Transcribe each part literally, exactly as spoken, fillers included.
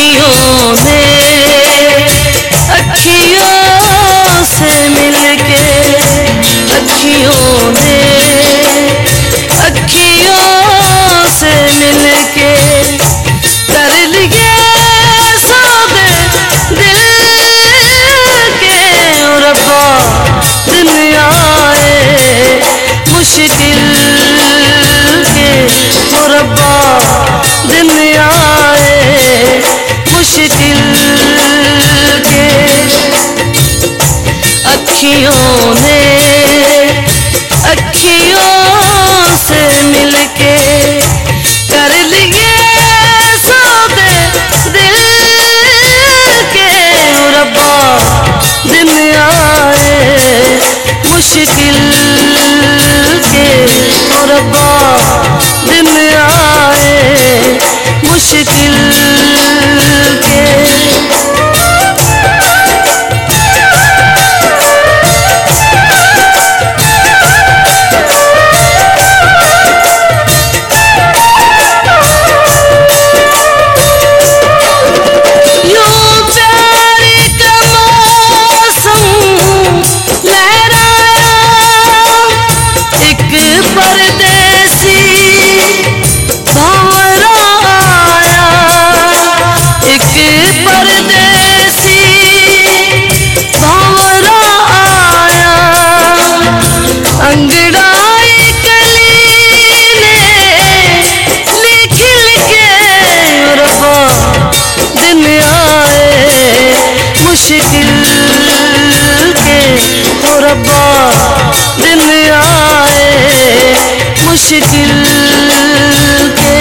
अखियों ने अखियों से मिलके, अखियों ने अखियों से मिलके कर लिए सौदे दिल के। और रब्बा दिन आए मुश्किल के, और रब्बा दिन आए मुश्किल के। अखियों ने अखियों से मिलके कर लिए सौदे दिल के। और रब्बा दिन आए मुश्किल के, और रब्बा दिन आए मुश्किल के। मुश्किल के, हो रब्बा दिन आए मुश्किल के।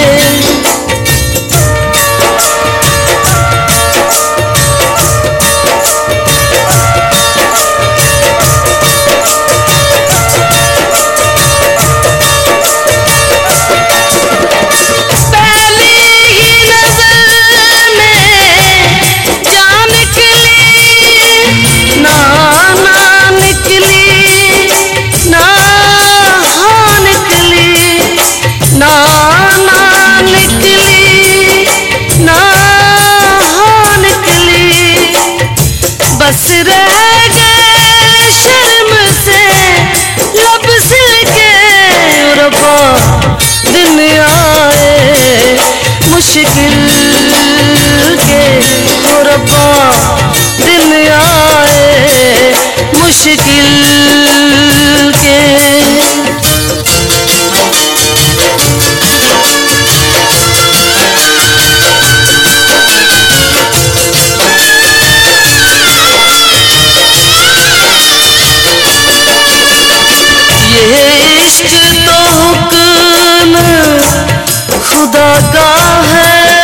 बस रह गए शर्म से लब सिलके। रब्बा दिन आए मुश्किल के, हो रब्बा दिन आए मुश्किल के। इश्क तो हुक्म खुदा का है,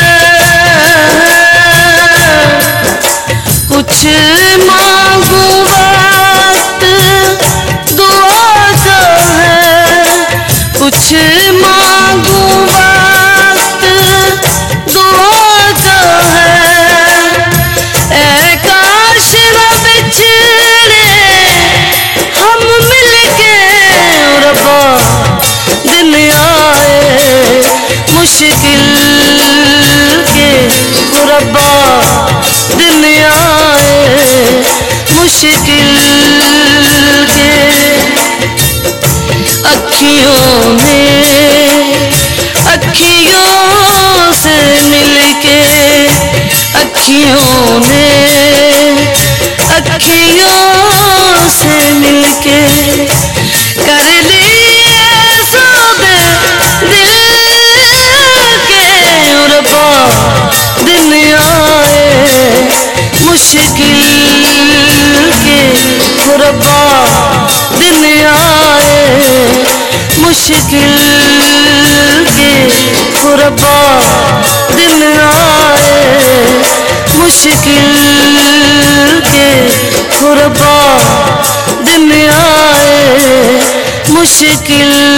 कुछ मांगू वक्त दुआ का है, कुछ मांगू वक्त दुआ का है। ऐ काश न बिछड़े हम मिलके। रब्बा दिन आए मुश्किल के, हो रब्बा दिन आए मुश्किल के। अखियों ने अखियों से मिलके, अखियों ने अखियों से मिलके कर लिए सौदे दिल के। और रब्बा दिन आए मुश्किल के, हो रब्बा दिन आए मुश्किल के। हो रब्बा दिन आए मुश्किल के, हो रब्बा दिन आए मुश्किल